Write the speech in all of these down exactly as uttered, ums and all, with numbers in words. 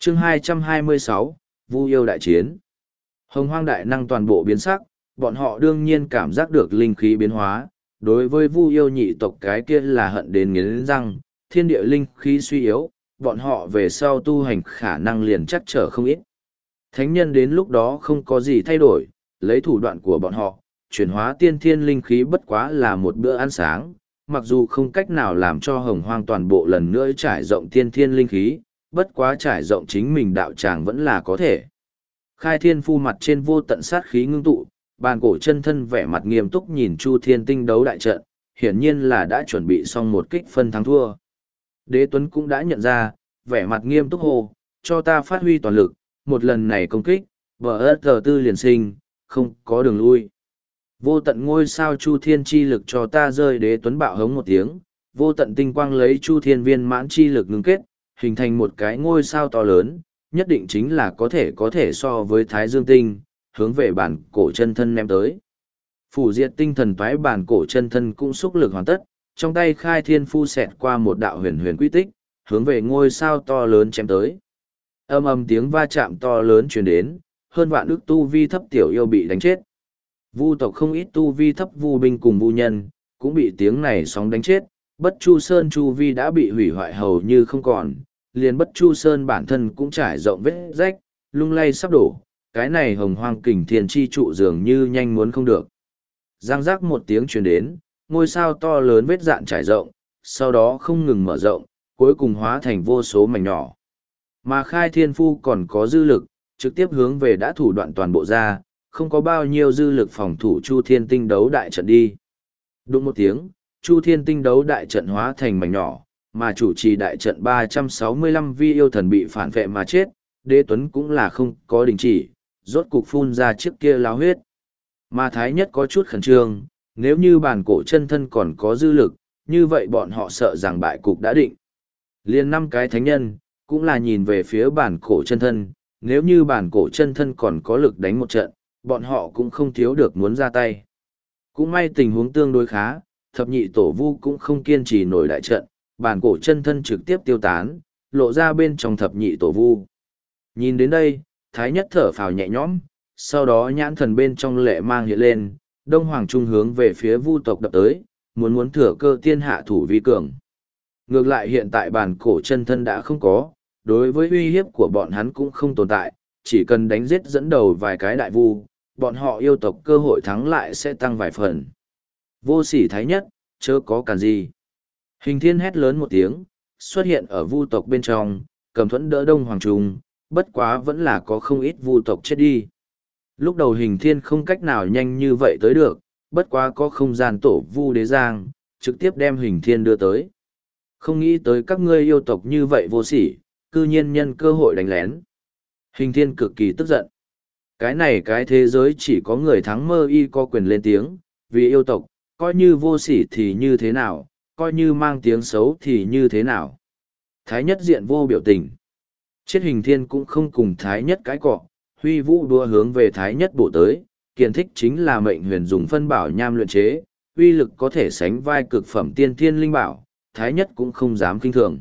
chương hai trăm hai mươi sáu, Vu yêu đại chiến. Hồng hoang đại năng toàn bộ biến sắc, bọn họ đương nhiên cảm giác được linh khí biến hóa. Đối với Vu yêu nhị tộc cái kia là hận đến nghiến răng, thiên địa linh khí suy yếu, bọn họ về sau tu hành khả năng liền chắc trở không ít. Thánh nhân đến lúc đó không có gì thay đổi, lấy thủ đoạn của bọn họ, chuyển hóa tiên thiên linh khí bất quá là một bữa ăn sáng, mặc dù không cách nào làm cho hồng hoang toàn bộ lần nữa trải rộng tiên thiên linh khí, bất quá trải rộng chính mình đạo tràng vẫn là có thể. Khai thiên phu mặt trên vô tận sát khí ngưng tụ, bàn cổ chân thân vẻ mặt nghiêm túc nhìn Chu Thiên tinh đấu đại trận, hiển nhiên là đã chuẩn bị xong một kích phân thắng thua. Đế Tuấn cũng đã nhận ra, vẻ mặt nghiêm túc hồ, cho ta phát huy toàn lực, một lần này công kích, vợ ớt tờ tư liền sinh, không có đường lui. Vô tận ngôi sao Chu Thiên chi lực cho ta rơi. Đế Tuấn bạo hống một tiếng, vô tận tinh quang lấy Chu Thiên viên mãn chi lực ngưng kết, hình thành một cái ngôi sao to lớn, nhất định chính là có thể có thể so với Thái Dương tinh, hướng về bản cổ chân thân ném tới. Phủ diệt tinh thần toái bản cổ chân thân cũng xúc lực hoàn tất, trong tay khai thiên phu xẹt qua một đạo huyền huyền quy tích, hướng về ngôi sao to lớn chém tới. Âm âm tiếng va chạm to lớn truyền đến, hơn vạn ức tu vi thấp tiểu yêu bị đánh chết. Vu tộc không ít tu vi thấp vu binh cùng vu nhân, cũng bị tiếng này sóng đánh chết, bất chu sơn chu vi đã bị hủy hoại hầu như không còn, liền bất chu sơn bản thân cũng trải rộng vết rách, lung lay sắp đổ, cái này hồng hoang kình thiên chi trụ dường như nhanh muốn không được. Giang giác một tiếng truyền đến, ngôi sao to lớn vết dạn trải rộng, sau đó không ngừng mở rộng, cuối cùng hóa thành vô số mảnh nhỏ. Mà khai thiên phu còn có dư lực, trực tiếp hướng về đã thủ đoạn toàn bộ ra, không có bao nhiêu dư lực phòng thủ Chu Thiên tinh đấu đại trận đi. Đúng một tiếng, Chu Thiên tinh đấu đại trận hóa thành mảnh nhỏ, mà chủ trì đại trận ba trăm sáu mươi lăm vi yêu thần bị phản vệ mà chết, Đế Tuấn cũng là không có đình chỉ, rốt cục phun ra chiếc kia láo huyết. Mà Thái Nhất có chút khẩn trương, nếu như bản cổ chân thân còn có dư lực, như vậy bọn họ sợ rằng bại cục đã định. Liên năm cái thánh nhân, cũng là nhìn về phía bản cổ chân thân, nếu như bản cổ chân thân còn có lực đánh một trận, bọn họ cũng không thiếu được muốn ra tay. Cũng may tình huống tương đối khá, thập nhị tổ vu cũng không kiên trì nổi đại trận, bản cổ chân thân trực tiếp tiêu tán, lộ ra bên trong thập nhị tổ vu. Nhìn đến đây, Thái Nhất thở phào nhẹ nhõm, sau đó nhãn thần bên trong lệ mang hiện lên, Đông Hoàng Trung hướng về phía vu tộc đập tới, muốn muốn thừa cơ tiên hạ thủ vi cường. Ngược lại hiện tại bản cổ chân thân đã không có, đối với uy hiếp của bọn hắn cũng không tồn tại, chỉ cần đánh giết dẫn đầu vài cái đại vu, bọn họ yêu tộc cơ hội thắng lại sẽ tăng vài phần. Vô sỉ Thái Nhất, chớ có cản gì. Hình Thiên hét lớn một tiếng, xuất hiện ở vu tộc bên trong, cầm thuẫn đỡ Đông Hoàng Trung, bất quá vẫn là có không ít vu tộc chết đi. Lúc đầu Hình Thiên không cách nào nhanh như vậy tới được, bất quá có không gian tổ vu đế giang, trực tiếp đem Hình Thiên đưa tới. Không nghĩ tới các ngươi yêu tộc như vậy vô sỉ, cư nhiên nhân cơ hội đánh lén. Hình Thiên cực kỳ tức giận. Cái này cái thế giới chỉ có người thắng mơ y có quyền lên tiếng, vì yêu tộc, coi như vô sỉ thì như thế nào, coi như mang tiếng xấu thì như thế nào. Thái Nhất diện vô biểu tình. Chết Hình Thiên cũng không cùng Thái Nhất cái cọ, huy vũ đua hướng về Thái Nhất bổ tới, kiền thích chính là mệnh huyền dùng phân bảo nham luyện chế, uy lực có thể sánh vai cực phẩm tiên thiên linh bảo, Thái Nhất cũng không dám kinh thường.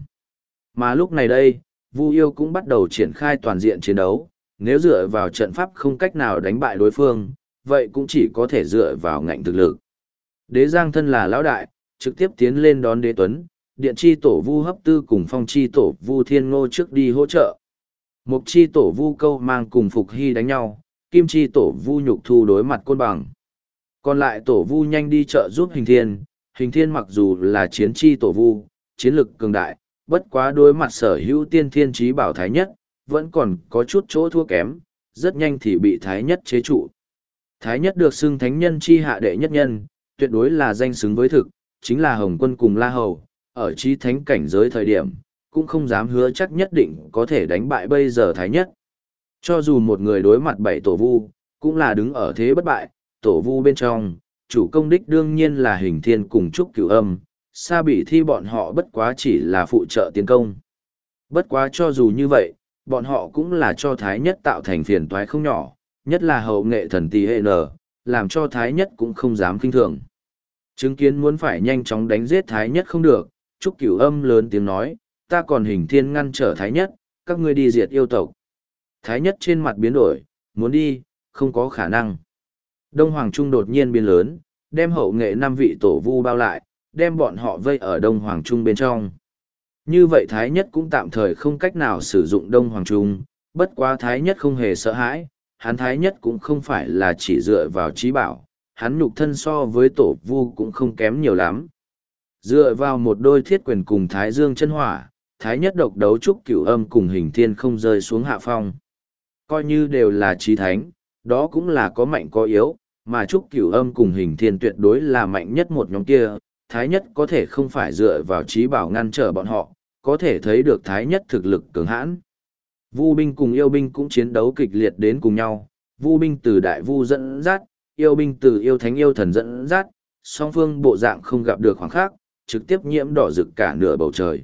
Mà lúc này đây, Vu yêu cũng bắt đầu triển khai toàn diện chiến đấu, nếu dựa vào trận pháp không cách nào đánh bại đối phương, vậy cũng chỉ có thể dựa vào ngạnh thực lực. Đế Giang thân là lão đại, trực tiếp tiến lên đón Đế Tuấn, Điện chi tổ Vu Hấp Tư cùng Phong chi tổ Vu Thiên Ngô trước đi hỗ trợ. Mục chi tổ Vu Câu Mang cùng Phục Hy đánh nhau, Kim chi tổ Vu Nhục Thu đối mặt Côn Bằng. Còn lại tổ Vu nhanh đi trợ giúp Hình Thiên, Hình Thiên mặc dù là chiến chi tổ Vu, chiến lực cường đại, bất quá đối mặt sở hữu tiên thiên trí bảo Thái Nhất, vẫn còn có chút chỗ thua kém, rất nhanh thì bị Thái Nhất chế trụ. Thái Nhất được xưng thánh nhân chi hạ đệ nhất nhân, tuyệt đối là danh xứng với thực, chính là Hồng Quân cùng La Hầu, ở trí thánh cảnh giới thời điểm, cũng không dám hứa chắc nhất định có thể đánh bại bây giờ Thái Nhất. Cho dù một người đối mặt bảy tổ vu, cũng là đứng ở thế bất bại, tổ vu bên trong, chủ công đích đương nhiên là Hình Thiên cùng Trúc Cửu Âm, Sa Bỉ Thi bọn họ bất quá chỉ là phụ trợ tiến công. Bất quá cho dù như vậy, bọn họ cũng là cho Thái Nhất tạo thành phiền toái không nhỏ, nhất là hậu nghệ thần tỳ hệ nở, làm cho Thái Nhất cũng không dám kinh thường. Chứng kiến muốn phải nhanh chóng đánh giết Thái Nhất không được, Trúc Cửu Âm lớn tiếng nói, ta còn Hình Thiên ngăn trở Thái Nhất, các ngươi đi diệt yêu tộc. Thái nhất trên mặt biến đổi, muốn đi, không có khả năng. Đông Hoàng Trung đột nhiên biến lớn, đem hậu nghệ năm vị tổ vu bao lại, đem bọn họ vây ở Đông Hoàng Trung bên trong. Như vậy Thái nhất cũng tạm thời không cách nào sử dụng Đông Hoàng Trung, bất quá Thái nhất không hề sợ hãi, hắn Thái nhất cũng không phải là chỉ dựa vào trí bảo, hắn nhục thân so với tổ vu cũng không kém nhiều lắm. Dựa vào một đôi thiết quyền cùng Thái Dương chân hỏa, Thái nhất độc đấu trúc cửu âm cùng hình thiên không rơi xuống hạ phong. Coi như đều là trí thánh, đó cũng là có mạnh có yếu, mà trúc cửu âm cùng hình thiên tuyệt đối là mạnh nhất một nhóm kia. Thái nhất có thể không phải dựa vào trí bảo ngăn trở bọn họ, có thể thấy được Thái nhất thực lực cường hãn. Vu binh cùng yêu binh cũng chiến đấu kịch liệt đến cùng nhau, vu binh từ đại vu dẫn dắt, yêu binh từ yêu thánh yêu thần dẫn dắt, song phương bộ dạng không gặp được khoảng khắc, trực tiếp nhiễm đỏ rực cả nửa bầu trời.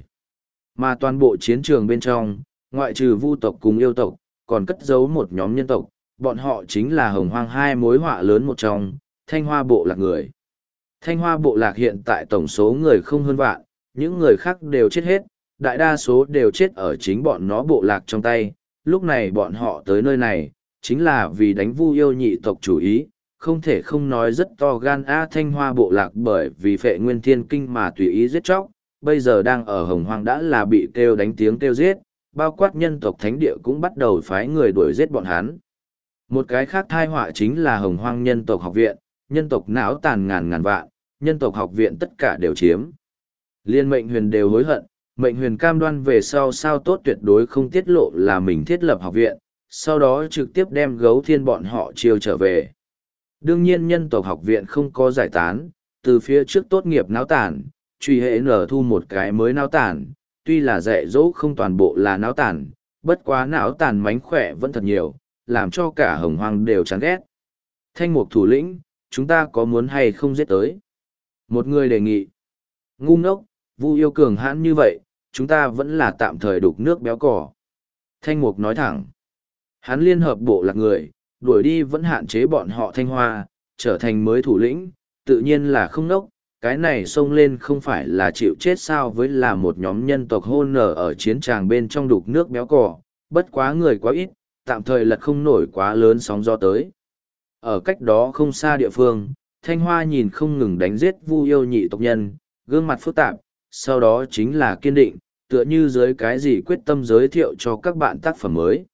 Mà toàn bộ chiến trường bên trong, ngoại trừ vu tộc cùng yêu tộc, còn cất giấu một nhóm nhân tộc, bọn họ chính là hồng hoang hai mối họa lớn một trong, Thanh Hoa bộ lạc người. Thanh Hoa bộ lạc hiện tại tổng số người không hơn vạn, những người khác đều chết hết, đại đa số đều chết ở chính bọn nó bộ lạc trong tay. Lúc này bọn họ tới nơi này, chính là vì đánh Vu yêu nhị tộc chủ ý, không thể không nói rất to gan a. Thanh Hoa bộ lạc bởi vì phệ nguyên thiên kinh mà tùy ý giết chóc, bây giờ đang ở hồng hoang đã là bị kêu đánh tiếng kêu giết, bao quát nhân tộc thánh địa cũng bắt đầu phái người đuổi giết bọn hắn. Một cái khác tai họa chính là hồng hoang nhân tộc học viện, nhân tộc não tàn ngàn ngàn vạn, nhân tộc học viện tất cả đều chiếm. Liên mệnh huyền đều hối hận, mệnh huyền cam đoan về sau sao tốt tuyệt đối không tiết lộ là mình thiết lập học viện, sau đó trực tiếp đem gấu thiên bọn họ chiêu trở về. Đương nhiên nhân tộc học viện không có giải tán, từ phía trước tốt nghiệp náo tản, truy hệ nở thu một cái mới náo tản, tuy là dạy dỗ không toàn bộ là náo tản, bất quá náo tản mánh khỏe vẫn thật nhiều, làm cho cả hồng hoang đều chán ghét. Thanh mục thủ lĩnh, chúng ta có muốn hay không giết tới? Một người đề nghị. Ngu ngốc, Vu yêu cường hãn như vậy, chúng ta vẫn là tạm thời đục nước béo cỏ. Thanh mục nói thẳng. Hắn liên hợp bộ lạc người, đuổi đi vẫn hạn chế bọn họ Thanh Hoa, trở thành mới thủ lĩnh, tự nhiên là không ngốc. Cái này xông lên không phải là chịu chết sao với là một nhóm nhân tộc hôn nở ở chiến tràng bên trong đục nước béo cỏ, bất quá người quá ít, tạm thời lật không nổi quá lớn sóng gió tới. Ở cách đó không xa địa phương, Thanh Hoa nhìn không ngừng đánh giết Vu yêu nhị tộc nhân, gương mặt phức tạp, sau đó chính là kiên định, tựa như dưới cái gì quyết tâm giới thiệu cho các bạn tác phẩm mới.